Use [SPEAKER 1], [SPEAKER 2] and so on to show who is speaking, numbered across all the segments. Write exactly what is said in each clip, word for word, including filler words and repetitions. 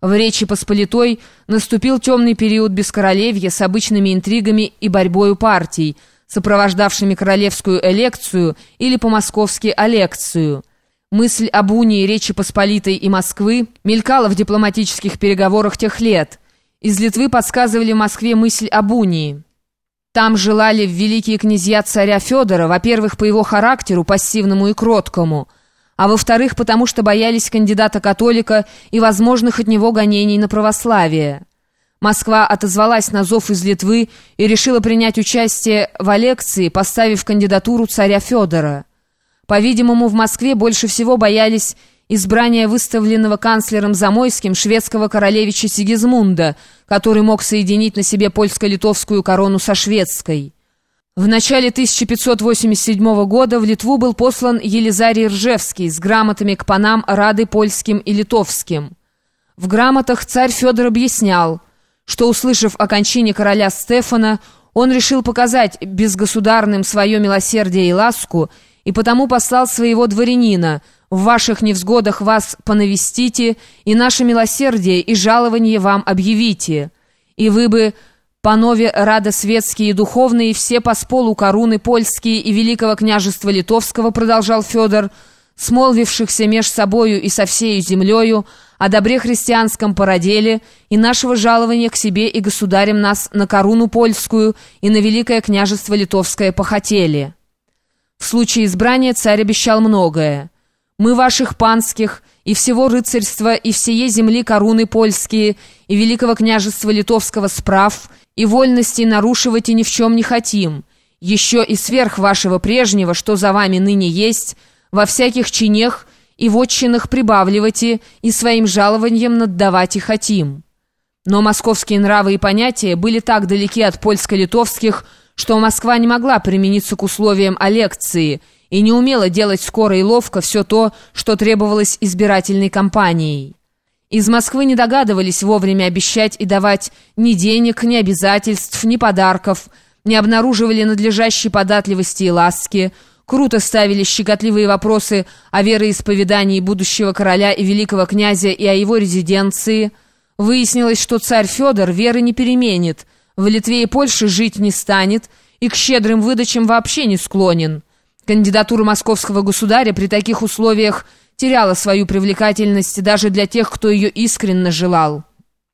[SPEAKER 1] В Речи Посполитой наступил темный период бескоролевья с обычными интригами и борьбою партий, сопровождавшими королевскую элекцию или по-московски алекцию. Мысль об унии Речи Посполитой и Москвы мелькала в дипломатических переговорах тех лет. Из Литвы подсказывали в Москве мысль об унии. Там желали великие князья царя Федора, во-первых, по его характеру, пассивному и кроткому, а во-вторых, потому что боялись кандидата-католика и возможных от него гонений на православие. Москва отозвалась на зов из Литвы и решила принять участие в алекции, поставив кандидатуру царя Федора. По-видимому, в Москве больше всего боялись избрания выставленного канцлером Замойским шведского королевича Сигизмунда, который мог соединить на себе польско-литовскую корону со шведской. В начале тысяча пятьсот восемьдесят седьмого года в Литву был послан Елизарий Ржевский с грамотами к панам Рады польским и литовским. В грамотах царь Федор объяснял, что, услышав о кончине короля Стефана, он решил показать безгосударным свое милосердие и ласку, и потому послал своего дворянина: «В ваших невзгодах вас понавестите, и наше милосердие и жалование вам объявите. И вы бы, панове радосветские и духовные, все посполу коруны польские и великого княжества литовского, продолжал Федор, смолвившихся меж собою и со всею землею о добре христианском породеле и нашего жалования к себе и государям нас на корону польскую и на великое княжество литовское похотели». В случае избрания царь обещал многое. «Мы ваших панских и всего рыцарства и всее земли коруны польские и великого княжества литовского справ и вольностей нарушивать и ни в чем не хотим. Еще и сверх вашего прежнего, что за вами ныне есть, во всяких чинах и вотчинах прибавливайте и своим жалованием наддавать и хотим». Но московские нравы и понятия были так далеки от польско-литовских, что Москва не могла примениться к условиям алекции и не умела делать скоро и ловко все то, что требовалось избирательной кампанией. Из Москвы не догадывались вовремя обещать и давать ни денег, ни обязательств, ни подарков, не обнаруживали надлежащей податливости и ласки, круто ставили щекотливые вопросы о вероисповедании будущего короля и великого князя и о его резиденции. Выяснилось, что царь Федор веры не переменит, в Литве и Польше жить не станет и к щедрым выдачам вообще не склонен. Кандидатура московского государя при таких условиях теряла свою привлекательность даже для тех, кто ее искренне желал.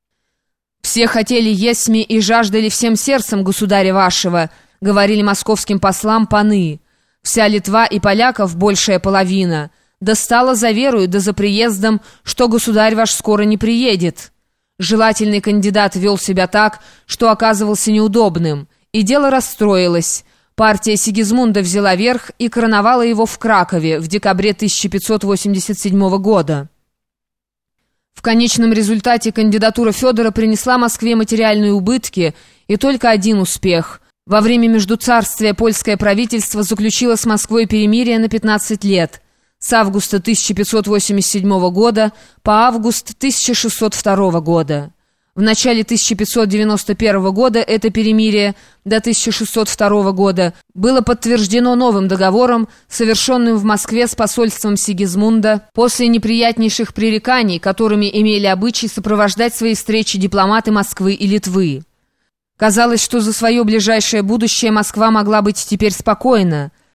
[SPEAKER 1] «Все хотели есми и жаждали всем сердцем государя вашего», говорили московским послам паны. «Вся Литва и поляков, большая половина, достала за верою да за приездом, что государь ваш скоро не приедет». Желательный кандидат вел себя так, что оказывался неудобным, и дело расстроилось. Партия Сигизмунда взяла верх и короновала его в Кракове в декабре тысяча пятьсот восемьдесят седьмого года. В конечном результате кандидатура Федора принесла Москве материальные убытки и только один успех. Во время междуцарствия польское правительство заключило с Москвой перемирие на пятнадцать лет. С августа тысяча пятьсот восемьдесят седьмого года по август тысяча шестьсот второго года. В начале тысяча пятьсот девяносто первого года это перемирие до тысяча шестьсот второго года было подтверждено новым договором, совершенным в Москве с посольством Сигизмунда после неприятнейших пререканий, которыми имели обычай сопровождать свои встречи дипломаты Москвы и Литвы. Казалось, что за свое ближайшее будущее Москва могла быть теперь спокойна.